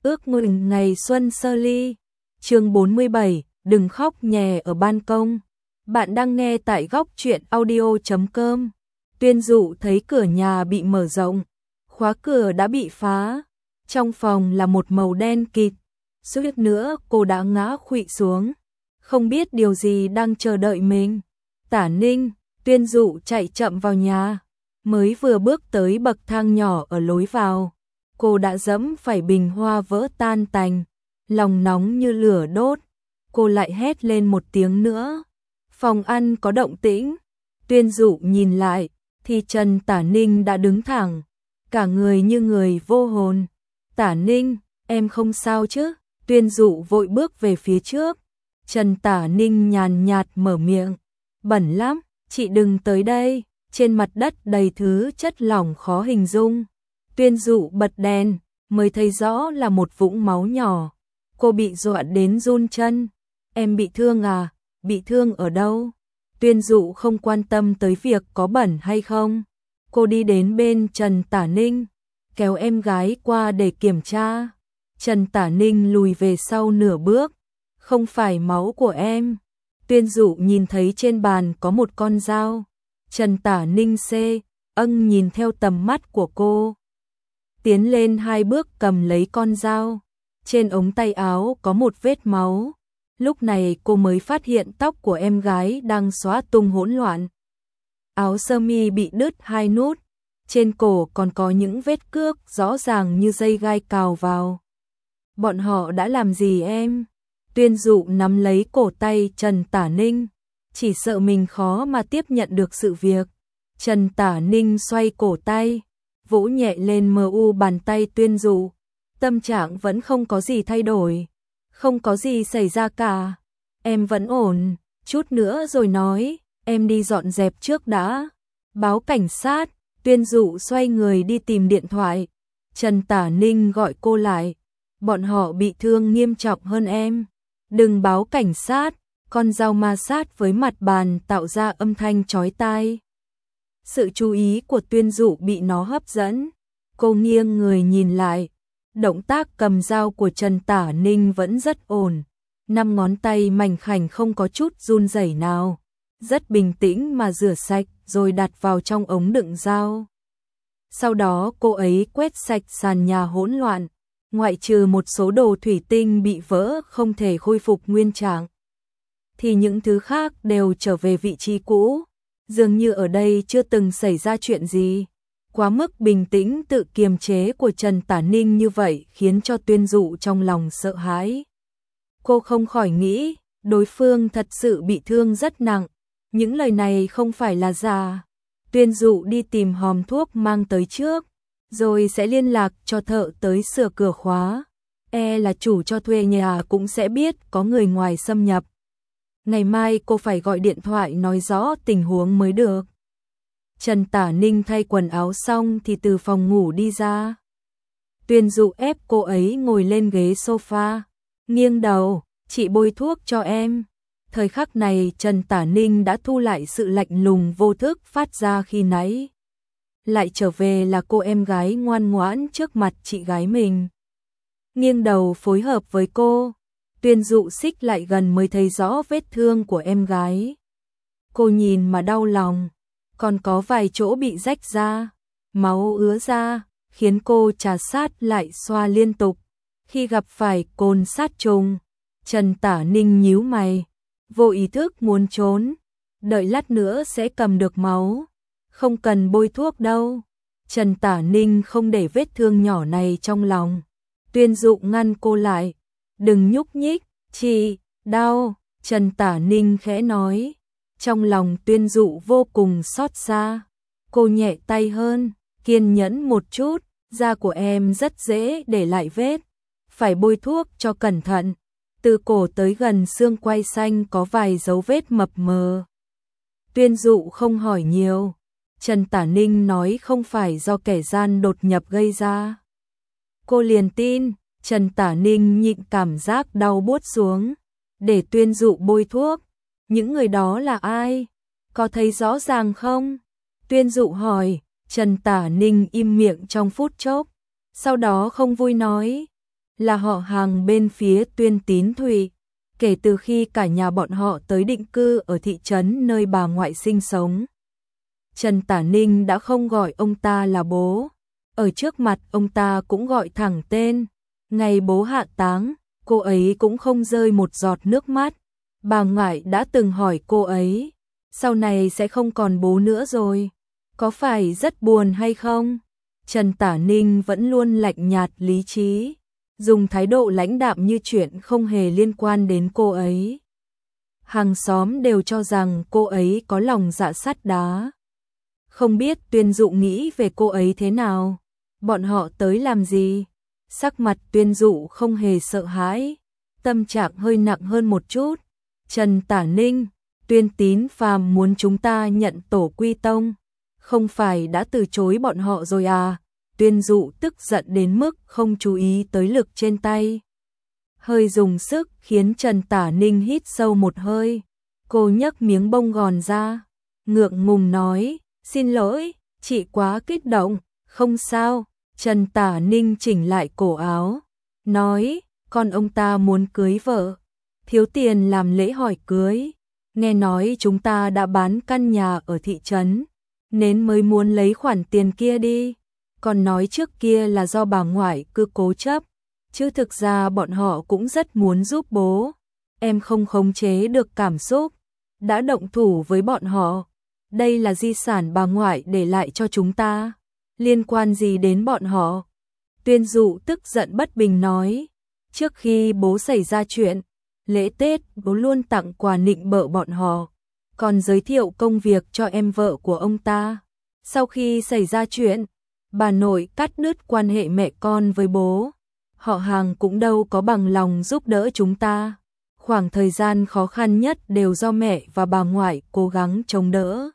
Ước mừng ngày xuân sơ ly. Chương 47, đừng khóc nhè ở ban công. Bạn đang nghe tại góc truyện audio.com. Tuyên Dụ thấy cửa nhà bị mở rộng, khóa cửa đã bị phá. Trong phòng là một màu đen kịt, suýt nữa cô đã ngã khuỵu xuống, không biết điều gì đang chờ đợi mình. Tả Ninh, Tuyên Dụ chạy chậm vào nhà, mới vừa bước tới bậc thang nhỏ ở lối vào, cô đã dẫm phải bình hoa vỡ tan tành, lòng nóng như lửa đốt. Cô lại hét lên một tiếng nữa. Phòng ăn có động tĩnh. Tuyên Dụ nhìn lại, thì Trần Tả Ninh đã đứng thẳng, cả người như người vô hồn. Tả Ninh, em không sao chứ? Tuyên Dụ vội bước về phía trước. Trần Tả Ninh nhàn nhạt mở miệng. Bẩn lắm, chị đừng tới đây. Trên mặt đất đầy thứ chất lỏng khó hình dung. Tuyên Dụ bật đèn, mới thấy rõ là một vũng máu nhỏ. Cô bị dọa đến run chân. Em bị thương à? Bị thương ở đâu? Tuyên Dụ không quan tâm tới việc có bẩn hay không. Cô đi đến bên Trần Tả Ninh, kéo em gái qua để kiểm tra. Trần Tả Ninh lùi về sau nửa bước. Không phải máu của em. Tuyên Dụ nhìn thấy trên bàn có một con dao. Trần Tả Ninh nhìn theo tầm mắt của cô, tiến lên 2 bước cầm lấy con dao. Trên ống tay áo có một vết máu. Lúc này cô mới phát hiện tóc của em gái đang xóa tung hỗn loạn. Áo sơ mi bị đứt 2 nút, trên cổ còn có những vết cước rõ ràng như dây gai cào vào. Bọn họ đã làm gì em? Tuyên Dụ nắm lấy cổ tay Trần Tả Ninh, chỉ sợ mình khó mà tiếp nhận được sự việc. Trần Tả Ninh xoay cổ tay, vỗ nhẹ lên bàn tay Tuyên Dụ. Tâm trạng vẫn không có gì thay đổi. Không có gì xảy ra cả. Em vẫn ổn, chút nữa rồi nói, em đi dọn dẹp trước đã. Báo cảnh sát. Tuyên Dụ xoay người đi tìm điện thoại. Trần Tả Ninh gọi cô lại. Bọn họ bị thương nghiêm trọng hơn em. Đừng báo cảnh sát. Con dao ma sát với mặt bàn tạo ra âm thanh chói tai. Sự chú ý của Tuyên Dụ bị nó hấp dẫn. Cô nghiêng người nhìn lại. Động tác cầm dao của Trần Tả Ninh vẫn rất ổn. 5 ngón tay mảnh khảnh không có chút run rẩy nào. Rất bình tĩnh mà rửa sạch rồi đặt vào trong ống đựng dao. Sau đó cô ấy quét sạch sàn nhà hỗn loạn. Ngoại trừ một số đồ thủy tinh bị vỡ không thể khôi phục nguyên trạng, thì những thứ khác đều trở về vị trí cũ. Dường như ở đây chưa từng xảy ra chuyện gì. Quá mức bình tĩnh tự kiềm chế của Trần Tả Ninh như vậy khiến cho Tuyên Dụ trong lòng sợ hãi. Cô không khỏi nghĩ, đối phương thật sự bị thương rất nặng. Những lời này không phải là giả. Tuyên Dụ đi tìm hòm thuốc mang tới trước, rồi sẽ liên lạc cho thợ tới sửa cửa khóa. Là chủ cho thuê nhà cũng sẽ biết có người ngoài xâm nhập. Ngày mai cô phải gọi điện thoại nói rõ tình huống mới được. Trần Tả Ninh thay quần áo xong thì từ phòng ngủ đi ra. Tuyên Dụ ép cô ấy ngồi lên ghế sofa, nghiêng đầu, chị bôi thuốc cho em. Thời khắc này Trần Tả Ninh đã thu lại sự lạnh lùng vô thức phát ra khi nãy. Lại trở về là cô em gái ngoan ngoãn trước mặt chị gái mình. Nghiêng đầu phối hợp với cô. Tuyên Dụ xích lại gần mới thấy rõ vết thương của em gái. Cô nhìn mà đau lòng. Còn có vài chỗ bị rách ra, máu ứa ra, khiến cô trà sát lại xoa liên tục. Khi gặp phải côn sát trùng, Trần Tả Ninh nhíu mày, vô ý thức muốn trốn. Đợi lát nữa sẽ cầm được máu, không cần bôi thuốc đâu. Trần Tả Ninh không để vết thương nhỏ này trong lòng. Tuyên Dụ ngăn cô lại. Đừng nhúc nhích, chị, đau. Trần Tả Ninh khẽ nói. Trong lòng Tuyên Dụ vô cùng xót xa. Cô nhẹ tay hơn, kiên nhẫn một chút, da của em rất dễ để lại vết. Phải bôi thuốc cho cẩn thận. Từ cổ tới gần xương quai xanh có vài dấu vết mập mờ. Tuyên Dụ không hỏi nhiều. Trần Tả Ninh nói không phải do kẻ gian đột nhập gây ra. Cô liền tin. Trần Tả Ninh nhịn cảm giác đau buốt xuống, để Tuyên Dụ bôi thuốc. Những người đó là ai? Có thấy rõ ràng không? Tuyên Dụ hỏi. Trần Tả Ninh im miệng trong phút chốc, sau đó không vui nói. là họ hàng bên phía Tuyên Tín Thụy. Kể từ khi cả nhà bọn họ tới định cư ở thị trấn nơi bà ngoại sinh sống, Trần Tả Ninh đã không gọi ông ta là bố. Ở trước mặt ông ta cũng gọi thẳng tên. Ngày bố hạ táng, cô ấy cũng không rơi một giọt nước mắt. Bà ngoại đã từng hỏi cô ấy, sau này sẽ không còn bố nữa rồi, có phải rất buồn hay không? Trần Tả Ninh vẫn luôn lạnh nhạt lý trí, dùng thái độ lãnh đạm như chuyện không hề liên quan đến cô ấy. Hàng xóm đều cho rằng cô ấy có lòng dạ sắt đá. Không biết Tuyên Dụ nghĩ về cô ấy thế nào? Bọn họ tới làm gì? Sắc mặt Tuyên Dụ không hề sợ hãi, tâm trạng hơi nặng hơn một chút. Trần Tả Ninh, Tuyên Tín Phàm muốn chúng ta nhận tổ quy tông, không phải đã từ chối bọn họ rồi à? Tuyên Dụ tức giận đến mức không chú ý tới lực trên tay. Hơi dùng sức khiến Trần Tả Ninh hít sâu một hơi. Cô nhấc miếng bông gòn ra, ngượng ngùng nói, xin lỗi, chị quá kích động, không sao. Trần Tả Ninh chỉnh lại cổ áo, nói, con ông ta muốn cưới vợ, thiếu tiền làm lễ hỏi cưới. Nghe nói chúng ta đã bán căn nhà ở thị trấn, nên mới muốn lấy khoản tiền kia đi. Còn nói trước kia là do bà ngoại cứ cố chấp, chứ thực ra bọn họ cũng rất muốn giúp bố. Em không khống chế được cảm xúc, đã động thủ với bọn họ. Đây là di sản bà ngoại để lại cho chúng ta, liên quan gì đến bọn họ? Tuyên Dụ tức giận bất bình nói, trước khi bố xảy ra chuyện, lễ Tết bố luôn tặng quà nịnh bợ bọn họ, còn giới thiệu công việc cho em vợ của ông ta. Sau khi xảy ra chuyện, bà nội cắt đứt quan hệ mẹ con với bố. Họ hàng cũng đâu có bằng lòng giúp đỡ chúng ta. Khoảng thời gian khó khăn nhất đều do mẹ và bà ngoại cố gắng chống đỡ.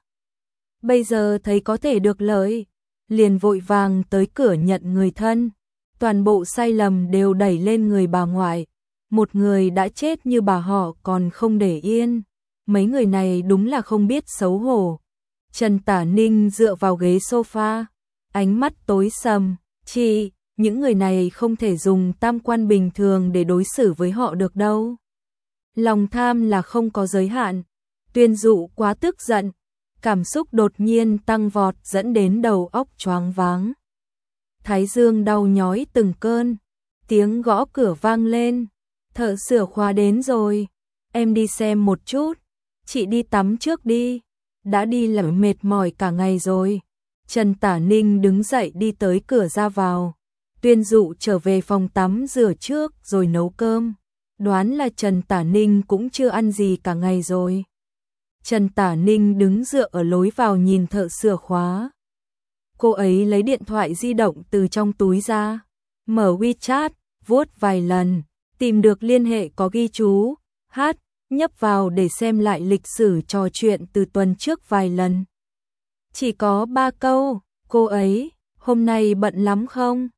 Bây giờ thấy có thể được lợi, liền vội vàng tới cửa nhận người thân. Toàn bộ sai lầm đều đẩy lên người bà ngoại. Một người đã chết như bà họ còn không để yên. Mấy người này đúng là không biết xấu hổ. Trần Tả Ninh dựa vào ghế sofa, ánh mắt tối sầm. Chị, những người này không thể dùng tam quan bình thường để đối xử với họ được đâu. Lòng tham là không có giới hạn. Tuyên Dụ quá tức giận, cảm xúc đột nhiên tăng vọt dẫn đến đầu óc choáng váng. Thái dương đau nhói từng cơn, tiếng gõ cửa vang lên. Thợ sửa khóa đến rồi, em đi xem một chút. Chị đi tắm trước đi, đã đi làm mệt mỏi cả ngày rồi. Trần Tả Ninh đứng dậy đi tới cửa ra vào. Tuyên Dụ trở về phòng tắm rửa trước rồi nấu cơm. Đoán là Trần Tả Ninh cũng chưa ăn gì cả ngày rồi. Trần Tả Ninh đứng dựa ở lối vào nhìn thợ sửa khóa. Cô ấy lấy điện thoại di động từ trong túi ra, mở WeChat, vuốt vài lần, tìm được liên hệ có ghi chú, nhấp vào để xem lại lịch sử trò chuyện từ tuần trước vài lần. Chỉ có 3 câu, cô ấy, hôm nay bận lắm không?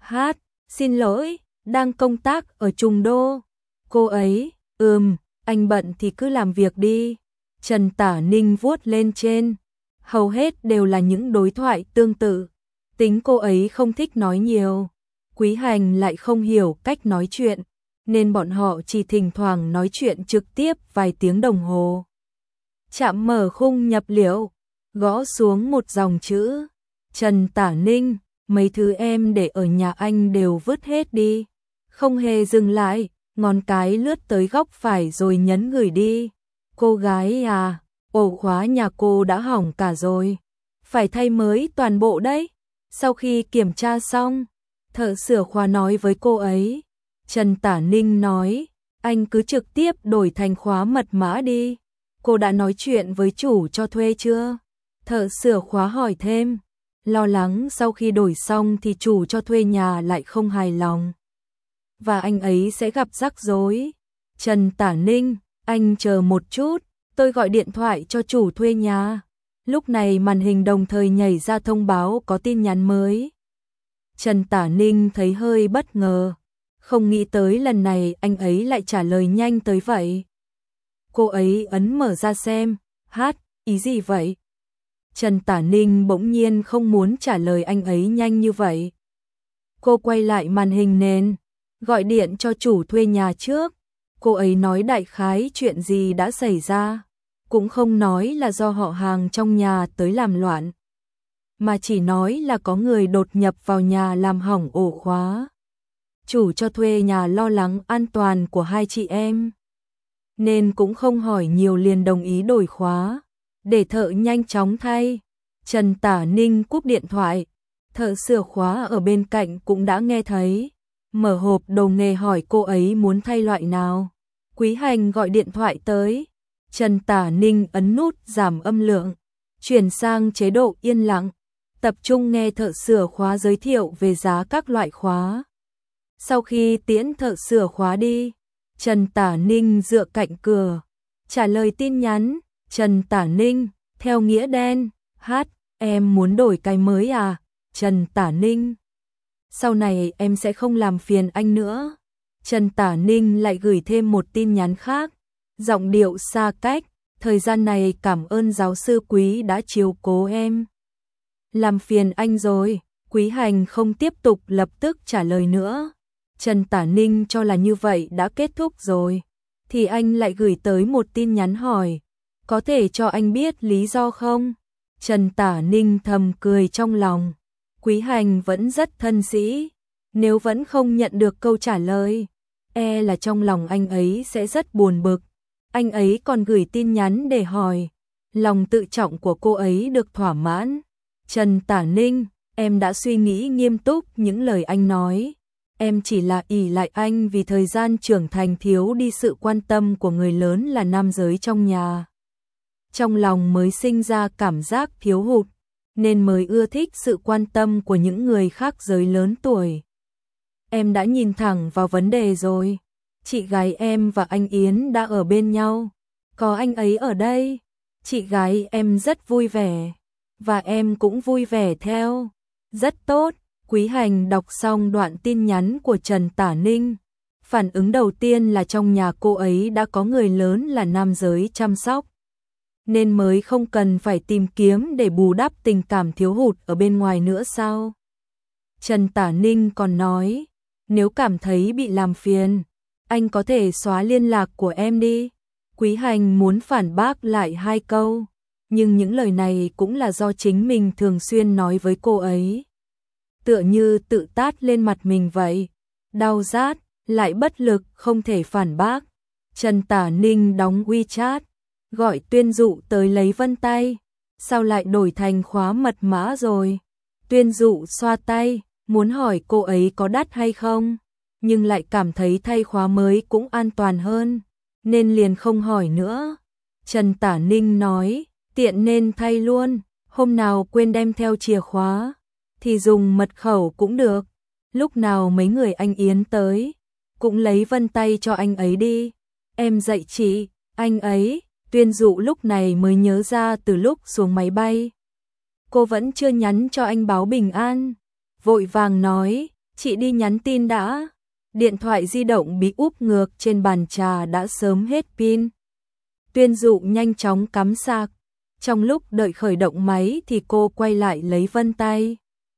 Xin lỗi, đang công tác ở Trùng Đô. Cô ấy, anh bận thì cứ làm việc đi. Trần Tả Ninh vuốt lên trên, hầu hết đều là những đối thoại tương tự. Tính cô ấy không thích nói nhiều, Quý Hành lại không hiểu cách nói chuyện, nên bọn họ chỉ thỉnh thoảng nói chuyện trực tiếp vài tiếng đồng hồ. Chạm mở khung nhập liệu, gõ xuống một dòng chữ. Trần Tả Ninh, mấy thứ em để ở nhà anh đều vứt hết đi. Không hề dừng lại, ngón cái lướt tới góc phải rồi nhấn gửi đi. Cô gái à, ổ khóa nhà cô đã hỏng cả rồi, phải thay mới toàn bộ đấy. Sau khi kiểm tra xong, thợ sửa khóa nói với cô ấy. Trần Tả Ninh nói, anh cứ trực tiếp đổi thành khóa mật mã đi. Cô đã nói chuyện với chủ cho thuê chưa? Thợ sửa khóa hỏi thêm, lo lắng sau khi đổi xong thì chủ cho thuê nhà lại không hài lòng, và anh ấy sẽ gặp rắc rối. Trần Tả Ninh, anh chờ một chút, tôi gọi điện thoại cho chủ thuê nhà. Lúc này màn hình đồng thời nhảy ra thông báo có tin nhắn mới. Trần Tả Ninh thấy hơi bất ngờ, không nghĩ tới lần này anh ấy lại trả lời nhanh tới vậy. Cô ấy ấn mở ra xem, ý gì vậy? Trần Tả Ninh bỗng nhiên không muốn trả lời anh ấy nhanh như vậy. Cô quay lại màn hình nền, gọi điện cho chủ thuê nhà trước. Cô ấy nói đại khái chuyện gì đã xảy ra, cũng không nói là do họ hàng trong nhà tới làm loạn, mà chỉ nói là có người đột nhập vào nhà làm hỏng ổ khóa. Chủ cho thuê nhà lo lắng an toàn của hai chị em, nên cũng không hỏi nhiều liền đồng ý đổi khóa, để thợ nhanh chóng thay. Trần Tả Ninh cúp điện thoại, thợ sửa khóa ở bên cạnh cũng đã nghe thấy, mở hộp đồ nghề hỏi cô ấy muốn thay loại nào. Quý Hành gọi điện thoại tới, Trần Tả Ninh ấn nút giảm âm lượng, chuyển sang chế độ yên lặng, tập trung nghe thợ sửa khóa giới thiệu về giá các loại khóa. Sau khi tiễn thợ sửa khóa đi, Trần Tả Ninh dựa cạnh cửa, trả lời tin nhắn. Trần Tả Ninh, theo nghĩa đen, em muốn đổi cái mới à? Trần Tả Ninh, sau này em sẽ không làm phiền anh nữa. Trần Tả Ninh lại gửi thêm một tin nhắn khác, giọng điệu xa cách, thời gian này cảm ơn giáo sư Quý đã chiếu cố em. Làm phiền anh rồi. Quý Hành không tiếp tục lập tức trả lời nữa. Trần Tả Ninh cho là như vậy đã kết thúc rồi, thì anh lại gửi tới một tin nhắn hỏi, có thể cho anh biết lý do không? Trần Tả Ninh thầm cười trong lòng, Quý Hành vẫn rất thân sĩ, nếu vẫn không nhận được câu trả lời, là trong lòng anh ấy sẽ rất buồn bực. Anh ấy còn gửi tin nhắn để hỏi, lòng tự trọng của cô ấy được thỏa mãn. Trần Tả Ninh, em đã suy nghĩ nghiêm túc những lời anh nói. Em chỉ là ỷ lại anh vì thời gian trưởng thành thiếu đi sự quan tâm của người lớn là nam giới trong nhà. Trong lòng mới sinh ra cảm giác thiếu hụt, nên mới ưa thích sự quan tâm của những người khác giới lớn tuổi. Em đã nhìn thẳng vào vấn đề rồi. Chị gái em và anh Yến đã ở bên nhau. Có anh ấy ở đây, chị gái em rất vui vẻ, và em cũng vui vẻ theo. Rất tốt. Quý Hành đọc xong đoạn tin nhắn của Trần Tả Ninh. Phản ứng đầu tiên là trong nhà cô ấy đã có người lớn là nam giới chăm sóc, nên mới không cần phải tìm kiếm để bù đắp tình cảm thiếu hụt ở bên ngoài nữa sao? Trần Tả Ninh còn nói, nếu cảm thấy bị làm phiền, anh có thể xóa liên lạc của em đi. Quý Hành muốn phản bác lại hai câu, nhưng những lời này cũng là do chính mình thường xuyên nói với cô ấy. Tựa như tự tát lên mặt mình vậy, đau rát, lại bất lực không thể phản bác. Trần Tả Ninh đóng WeChat, gọi Tuyên Dụ tới lấy vân tay, sao lại đổi thành khóa mật mã rồi? Tuyên Dụ xoa tay, muốn hỏi cô ấy có đắt hay không, nhưng lại cảm thấy thay khóa mới cũng an toàn hơn, nên liền không hỏi nữa. Trần Tả Ninh nói, tiện nên thay luôn, hôm nào quên đem theo chìa khóa, thì dùng mật khẩu cũng được. Lúc nào mấy người anh Yến tới, cũng lấy vân tay cho anh ấy đi. Em dạy chị, anh ấy. Tuyên Dụ lúc này mới nhớ ra từ lúc xuống máy bay, cô vẫn chưa nhắn cho anh báo bình an. Vội vàng nói, chị đi nhắn tin đã. Điện thoại di động bị úp ngược trên bàn trà đã sớm hết pin. Tuyên Dụ nhanh chóng cắm sạc. Trong lúc đợi khởi động máy thì cô quay lại lấy vân tay.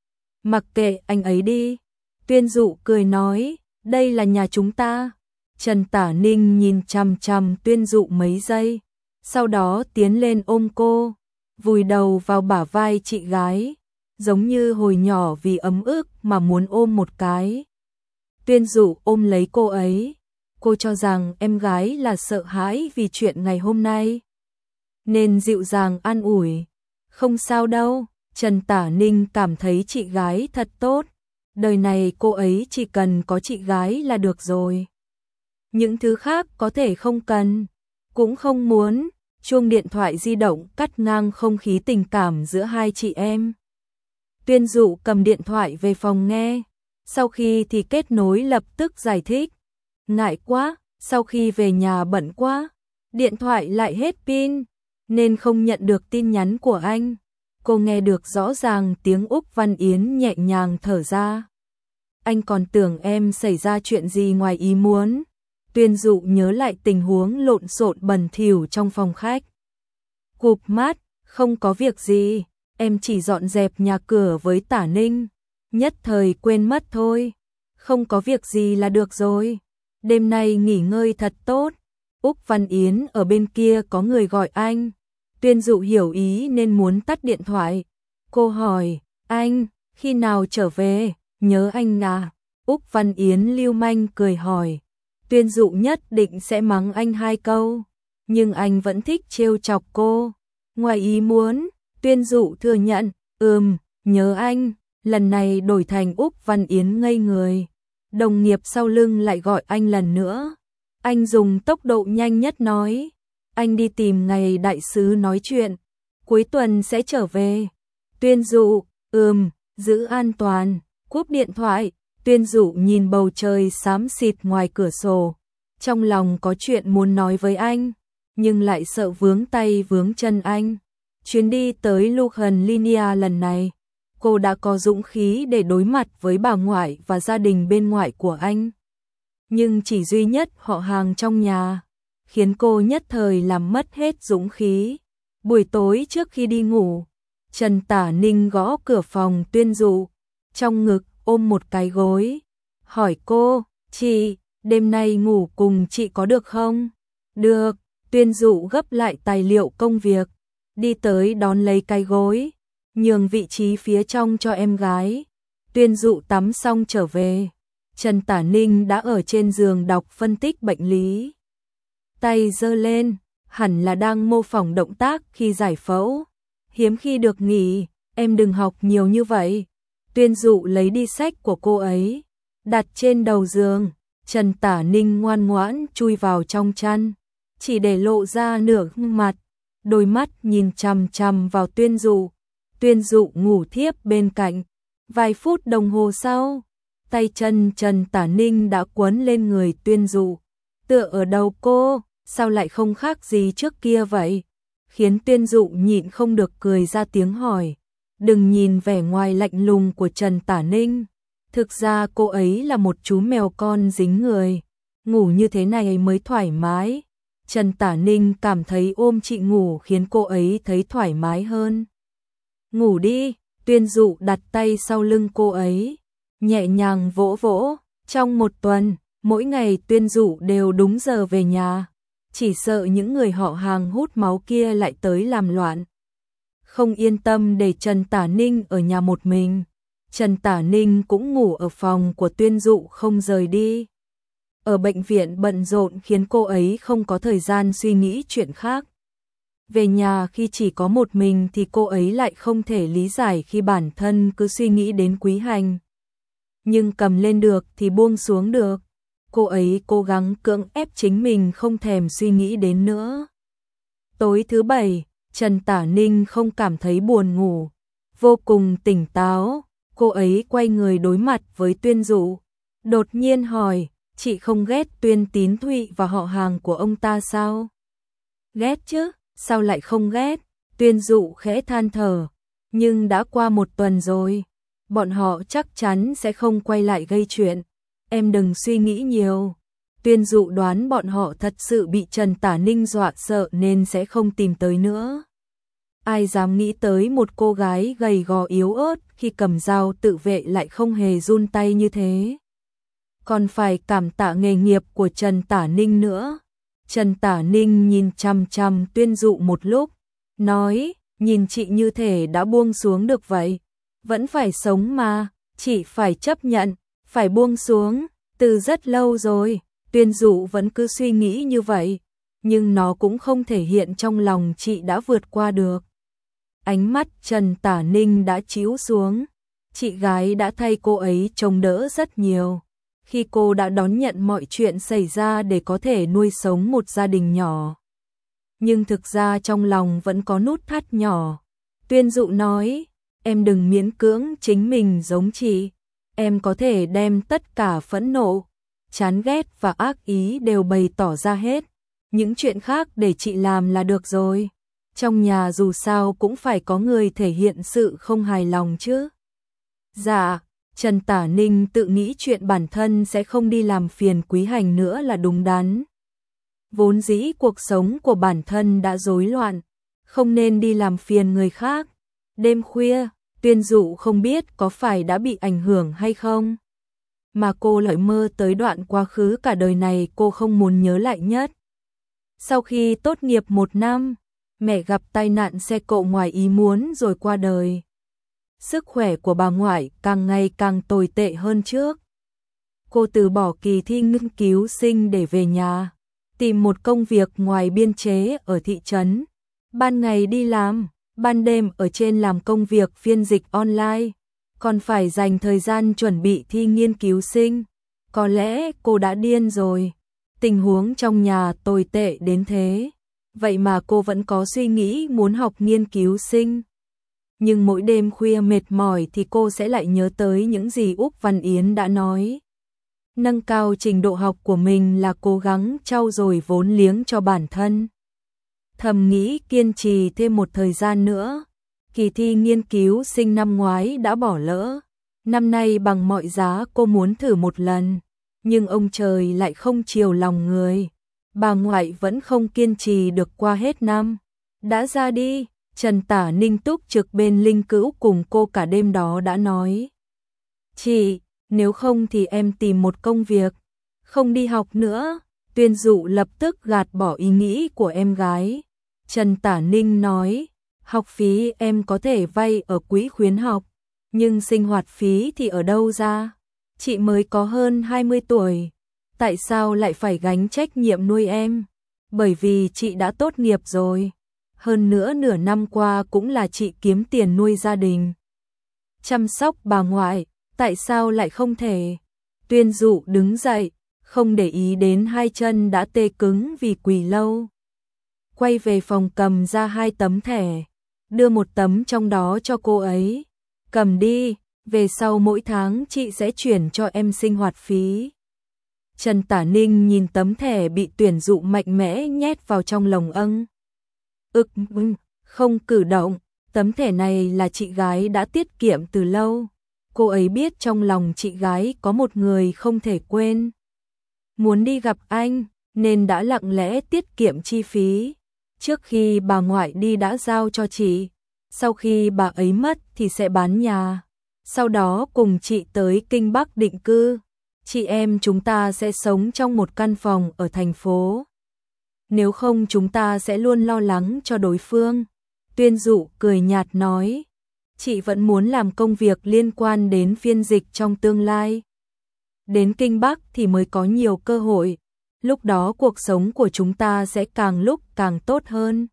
Mặc kệ anh ấy đi. Tuyên Dụ cười nói, đây là nhà chúng ta. Trần Tả Ninh nhìn chằm chằm Tuyên Dụ mấy giây, sau đó tiến lên ôm cô, vùi đầu vào bả vai chị gái, giống như hồi nhỏ vì ấm ức mà muốn ôm một cái. Tuyên Dụ ôm lấy cô ấy, cô cho rằng em gái là sợ hãi vì chuyện ngày hôm nay, nên dịu dàng an ủi, không sao đâu. Trần Tả Ninh cảm thấy chị gái thật tốt, đời này cô ấy chỉ cần có chị gái là được rồi. Những thứ khác có thể không cần, cũng không muốn. Chuông điện thoại di động cắt ngang không khí tình cảm giữa hai chị em. Tuyên Dụ cầm điện thoại về phòng nghe, sau khi thì kết nối lập tức giải thích. Ngại quá, sau khi về nhà bận quá, điện thoại lại hết pin, nên không nhận được tin nhắn của anh. Cô nghe được rõ ràng tiếng Úc Văn Yến nhẹ nhàng thở ra. Anh còn tưởng em xảy ra chuyện gì ngoài ý muốn. Tuyên Dụ nhớ lại tình huống lộn xộn bẩn thỉu trong phòng khách. Cụp mắt, không có việc gì, em chỉ dọn dẹp nhà cửa với Tả Ninh, nhất thời quên mất thôi. Không có việc gì là được rồi. Đêm nay nghỉ ngơi thật tốt. Úc Văn Yến ở bên kia có người gọi anh. Tuyên Dụ hiểu ý nên muốn tắt điện thoại. Cô hỏi, anh, khi nào trở về, nhớ anh à? Úc Văn Yến lưu manh cười hỏi. Tuyên Dụ nhất định sẽ mắng anh 2 câu, nhưng anh vẫn thích trêu chọc cô. Ngoài ý muốn, Tuyên Dụ thừa nhận, nhớ anh. Lần này đổi thành Úc Văn Yến ngây người. Đồng nghiệp sau lưng lại gọi anh lần nữa. Anh dùng tốc độ nhanh nhất nói, anh đi tìm ngài đại sứ nói chuyện, cuối tuần sẽ trở về. Tuyên Dụ, giữ an toàn. Cúp điện thoại, Tuyên Dụ nhìn bầu trời xám xịt ngoài cửa sổ. Trong lòng có chuyện muốn nói với anh, nhưng lại sợ vướng tay vướng chân anh. Chuyến đi tới Lucan Linia lần này, cô đã có dũng khí để đối mặt với bà ngoại và gia đình bên ngoại của anh. Nhưng chỉ duy nhất họ hàng trong nhà, khiến cô nhất thời làm mất hết dũng khí. Buổi tối trước khi đi ngủ, Trần Tả Ninh gõ cửa phòng Tuyên Dụ, trong ngực ôm một cái gối. Hỏi cô, chị, đêm nay ngủ cùng chị có được không? Được, Tuyên Dụ gấp lại tài liệu công việc, đi tới đón lấy cái gối, nhường vị trí phía trong cho em gái. Tuyên Dụ tắm xong trở về, Trần Tả Ninh đã ở trên giường đọc phân tích bệnh lý. Tay giơ lên, hẳn là đang mô phỏng động tác khi giải phẫu. Hiếm khi được nghỉ, em đừng học nhiều như vậy. Tuyên Dụ lấy đi sách của cô ấy, đặt trên đầu giường. Trần Tả Ninh ngoan ngoãn chui vào trong chăn, chỉ để lộ ra nửa gương mặt, đôi mắt nhìn chằm chằm vào Tuyên Dụ. Tuyên Dụ ngủ thiếp bên cạnh. Vài phút đồng hồ sau, tay chân Trần Tả Ninh đã quấn lên người Tuyên Dụ, tựa ở đầu cô. Sao lại không khác gì trước kia vậy? Khiến Tuyên Dụ nhịn không được cười ra tiếng hỏi. Đừng nhìn vẻ ngoài lạnh lùng của Trần Tả Ninh, thực ra cô ấy là một chú mèo con dính người, ngủ như thế này mới thoải mái. Trần Tả Ninh cảm thấy ôm chị ngủ khiến cô ấy thấy thoải mái hơn. Ngủ đi. Tuyên Dụ đặt tay sau lưng cô ấy, nhẹ nhàng vỗ vỗ. Trong một tuần, mỗi ngày Tuyên Dụ đều đúng giờ về nhà, chỉ sợ những người họ hàng hút máu kia lại tới làm loạn. Không yên tâm để Trần Tả Ninh ở nhà một mình, Trần Tả Ninh cũng ngủ ở phòng của Tuyên Dụ không rời đi. Ở bệnh viện bận rộn khiến cô ấy không có thời gian suy nghĩ chuyện khác. Về nhà khi chỉ có một mình thì cô ấy lại không thể lý giải khi bản thân cứ suy nghĩ đến Quý Hành. Nhưng cầm lên được thì buông xuống được. Cô ấy cố gắng cưỡng ép chính mình không thèm suy nghĩ đến nữa. Tối thứ Bảy, Trần Tả Ninh không cảm thấy buồn ngủ, vô cùng tỉnh táo. Cô ấy quay người đối mặt với Tuyên Dụ, đột nhiên hỏi, chị không ghét Tuyên Tín Thụy và họ hàng của ông ta sao? Ghét chứ, sao lại không ghét? Tuyên Dụ khẽ than thở, nhưng đã qua một tuần rồi, bọn họ chắc chắn sẽ không quay lại gây chuyện. Em đừng suy nghĩ nhiều. Tuyên Dụ đoán bọn họ thật sự bị Trần Tả Ninh dọa sợ nên sẽ không tìm tới nữa. Ai dám nghĩ tới một cô gái gầy gò yếu ớt khi cầm dao tự vệ lại không hề run tay như thế. Còn phải cảm tạ nghề nghiệp của Trần Tả Ninh nữa. Trần Tả Ninh nhìn chằm chằm Tuyên Dụ một lúc, nói, nhìn chị như thể đã buông xuống được vậy. Vẫn phải sống mà, chị phải chấp nhận, phải buông xuống, từ rất lâu rồi. Tuyên Dụ vẫn cứ suy nghĩ như vậy, nhưng nó cũng không thể hiện trong lòng chị đã vượt qua được. Ánh mắt Trần Tả Ninh đã chíu xuống, chị gái đã thay cô ấy trông đỡ rất nhiều. Khi cô đã đón nhận mọi chuyện xảy ra để có thể nuôi sống một gia đình nhỏ. Nhưng thực ra trong lòng vẫn có nút thắt nhỏ. Tuyên Dụ nói, em đừng miễn cưỡng chính mình giống chị. Em có thể đem tất cả phẫn nộ, chán ghét và ác ý đều bày tỏ ra hết. Những chuyện khác để chị làm là được rồi. Trong nhà dù sao cũng phải có người thể hiện sự không hài lòng chứ. Dạ. Trần Tả Ninh tự nghĩ chuyện bản thân sẽ không đi làm phiền Quý Hành nữa là đúng đắn. Vốn dĩ cuộc sống của bản thân đã rối loạn, không nên đi làm phiền người khác. Đêm khuya, Tuyên Dụ không biết có phải đã bị ảnh hưởng hay không. mà cô lại mơ tới đoạn quá khứ cả đời này cô không muốn nhớ lại nhất. Sau khi tốt nghiệp 1 năm, mẹ gặp tai nạn xe cộ ngoài ý muốn rồi qua đời. Sức khỏe của bà ngoại càng ngày càng tồi tệ hơn trước. Cô từ bỏ kỳ thi nghiên cứu sinh để về nhà, tìm một công việc ngoài biên chế ở thị trấn. Ban ngày đi làm, ban đêm ở trên làm công việc phiên dịch online, còn phải dành thời gian chuẩn bị thi nghiên cứu sinh. Có lẽ cô đã điên rồi, tình huống trong nhà tồi tệ đến thế. Vậy mà cô vẫn có suy nghĩ muốn học nghiên cứu sinh. Nhưng mỗi đêm khuya mệt mỏi thì cô sẽ lại nhớ tới những gì Úc Văn Yến đã nói. Nâng cao trình độ học của mình là cố gắng trau dồi vốn liếng cho bản thân. Thầm nghĩ kiên trì thêm một thời gian nữa. Kỳ thi nghiên cứu sinh năm ngoái đã bỏ lỡ. Năm nay bằng mọi giá cô muốn thử một lần. Nhưng ông trời lại không chiều lòng người. Bà ngoại vẫn không kiên trì được qua hết năm. Đã ra đi, Trần Tả Ninh túc trực bên linh cữu cùng cô cả đêm đó đã nói. Chị, nếu không thì em tìm một công việc, không đi học nữa. Tuyên Dụ lập tức gạt bỏ ý nghĩ của em gái. Trần Tả Ninh nói, học phí em có thể vay ở quỹ khuyến học, nhưng sinh hoạt phí thì ở đâu ra? Chị mới có hơn 20 tuổi, tại sao lại phải gánh trách nhiệm nuôi em? Bởi vì chị đã tốt nghiệp rồi. Hơn nữa nửa năm qua cũng là chị kiếm tiền nuôi gia đình, chăm sóc bà ngoại, tại sao lại không thể? Tuyên Dụ đứng dậy, không để ý đến hai chân đã tê cứng vì quỳ lâu. Quay về phòng cầm ra 2 tấm thẻ, đưa một tấm trong đó cho cô ấy. Cầm đi, về sau mỗi tháng chị sẽ chuyển cho em sinh hoạt phí. Trần Tả Ninh nhìn tấm thẻ bị Tuyển Dụ mạnh mẽ nhét vào trong lồng âng. Không cử động, tấm thẻ này là chị gái đã tiết kiệm từ lâu. Cô ấy biết trong lòng chị gái có một người không thể quên. Muốn đi gặp anh, nên đã lặng lẽ tiết kiệm chi phí. Trước khi bà ngoại đi đã giao cho chị, sau khi bà ấy mất thì sẽ bán nhà. Sau đó cùng chị tới Kinh Bắc định cư. Chị em chúng ta sẽ sống trong một căn phòng ở thành phố. Nếu không chúng ta sẽ luôn lo lắng cho đối phương. Tuyên Dụ cười nhạt nói, chị vẫn muốn làm công việc liên quan đến phiên dịch trong tương lai. Đến Kinh Bắc thì mới có nhiều cơ hội, lúc đó cuộc sống của chúng ta sẽ càng lúc càng tốt hơn.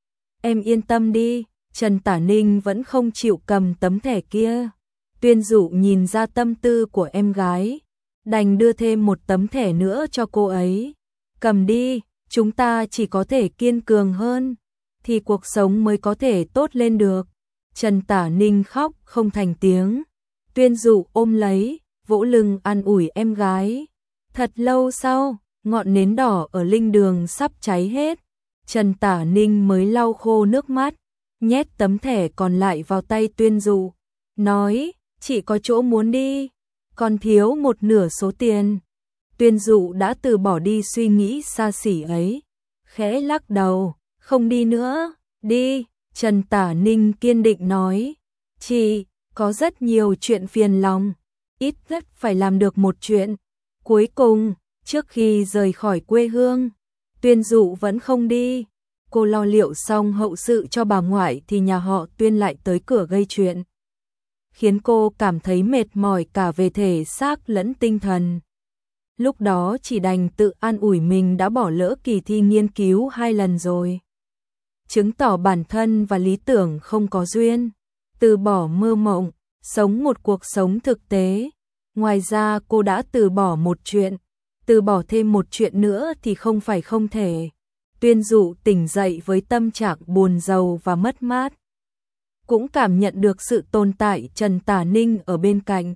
Em yên tâm đi, Trần Tả Ninh vẫn không chịu cầm tấm thẻ kia. Tuyên Dụ nhìn ra tâm tư của em gái, đành đưa thêm một tấm thẻ nữa cho cô ấy. Cầm đi, chúng ta chỉ có thể kiên cường hơn, thì cuộc sống mới có thể tốt lên được. Trần Tả Ninh khóc không thành tiếng. Tuyên Dụ ôm lấy, vỗ lưng an ủi em gái. Thật lâu sau, ngọn nến đỏ ở linh đường sắp cháy hết. Trần Tả Ninh mới lau khô nước mắt, nhét tấm thẻ còn lại vào tay Tuyên Dụ, nói, chị có chỗ muốn đi, còn thiếu một nửa số tiền. Tuyên Dụ đã từ bỏ đi suy nghĩ xa xỉ ấy, khẽ lắc đầu, không đi nữa, đi. Trần Tả Ninh kiên định nói, chị có rất nhiều chuyện phiền lòng, ít nhất phải làm được một chuyện. Cuối cùng, trước khi rời khỏi quê hương, Tuyên Dụ vẫn không đi. Cô lo liệu xong hậu sự cho bà ngoại thì nhà họ Tuyên lại tới cửa gây chuyện, khiến cô cảm thấy mệt mỏi cả về thể xác lẫn tinh thần. Lúc đó chỉ đành tự an ủi mình đã bỏ lỡ kỳ thi nghiên cứu 2 lần rồi, chứng tỏ bản thân và lý tưởng không có duyên, từ bỏ mơ mộng, sống một cuộc sống thực tế. Ngoài ra cô đã từ bỏ một chuyện, từ bỏ thêm một chuyện nữa thì không phải không thể. Tuyên Dụ tỉnh dậy với tâm trạng buồn rầu và mất mát, cũng cảm nhận được sự tồn tại Trần Tả Ninh ở bên cạnh.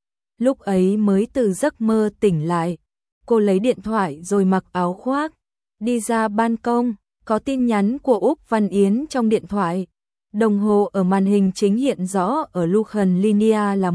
Lúc ấy mới từ giấc mơ tỉnh lại, cô lấy điện thoại rồi mặc áo khoác, đi ra ban công, có tin nhắn của Úc Văn Yến trong điện thoại. Đồng hồ ở màn hình chính hiện rõ ở Lucan Linia là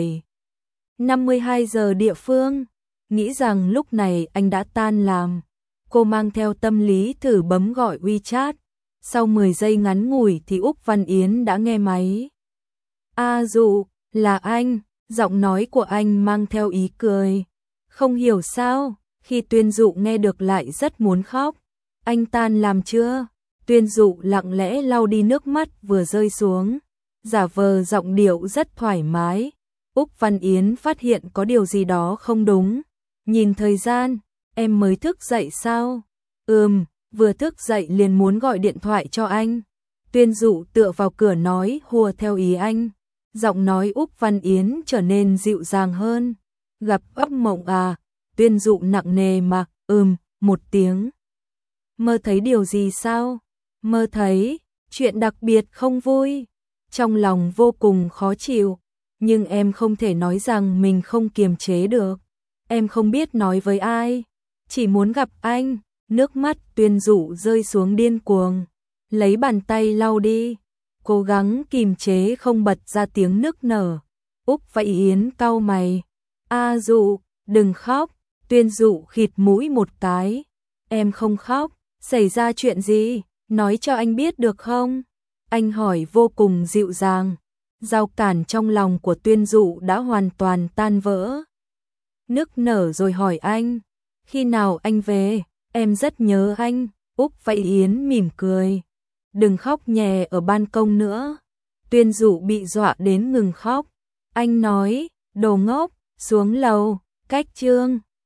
17:52 giờ địa phương, nghĩ rằng lúc này anh đã tan làm. Cô mang theo tâm lý thử bấm gọi WeChat, sau 10 giây ngắn ngủi thì Úc Văn Yến đã nghe máy. A Dụ, là anh. Giọng nói của anh mang theo ý cười. Không hiểu sao, khi Tuyên Dụ nghe được lại rất muốn khóc. Anh tan làm chưa? Tuyên Dụ lặng lẽ lau đi nước mắt vừa rơi xuống, giả vờ giọng điệu rất thoải mái. Úc Văn Yến phát hiện có điều gì đó không đúng. Nhìn thời gian, em mới thức dậy sao? Vừa thức dậy liền muốn gọi điện thoại cho anh. Tuyên Dụ tựa vào cửa nói hùa theo ý anh. Giọng nói Úc Văn Yến trở nên dịu dàng hơn. Gặp ấp mộng à? Tuyên Dụ nặng nề mà, một tiếng. Mơ thấy điều gì sao? Mơ thấy, chuyện đặc biệt không vui. Trong lòng vô cùng khó chịu, nhưng em không thể nói rằng mình không kiềm chế được. Em không biết nói với ai, chỉ muốn gặp anh. Nước mắt Tuyên Dụ rơi xuống điên cuồng, lấy bàn tay lau đi, cố gắng kìm chế không bật ra tiếng nức nở. Úc Văn Yến cau mày. A Dụ, đừng khóc. Tuyên Dụ khịt mũi một cái. Em không khóc, xảy ra chuyện gì? Nói cho anh biết được không? Anh hỏi vô cùng dịu dàng. Rào cản trong lòng của Tuyên Dụ đã hoàn toàn tan vỡ. Nức nở rồi hỏi anh, khi nào anh về? Em rất nhớ anh. Úc Văn Yến mỉm cười. Đừng khóc nhè ở ban công nữa. Tuyên Dụ bị dọa đến ngừng khóc. Anh nói, đồ ngốc, xuống lầu, cách chương.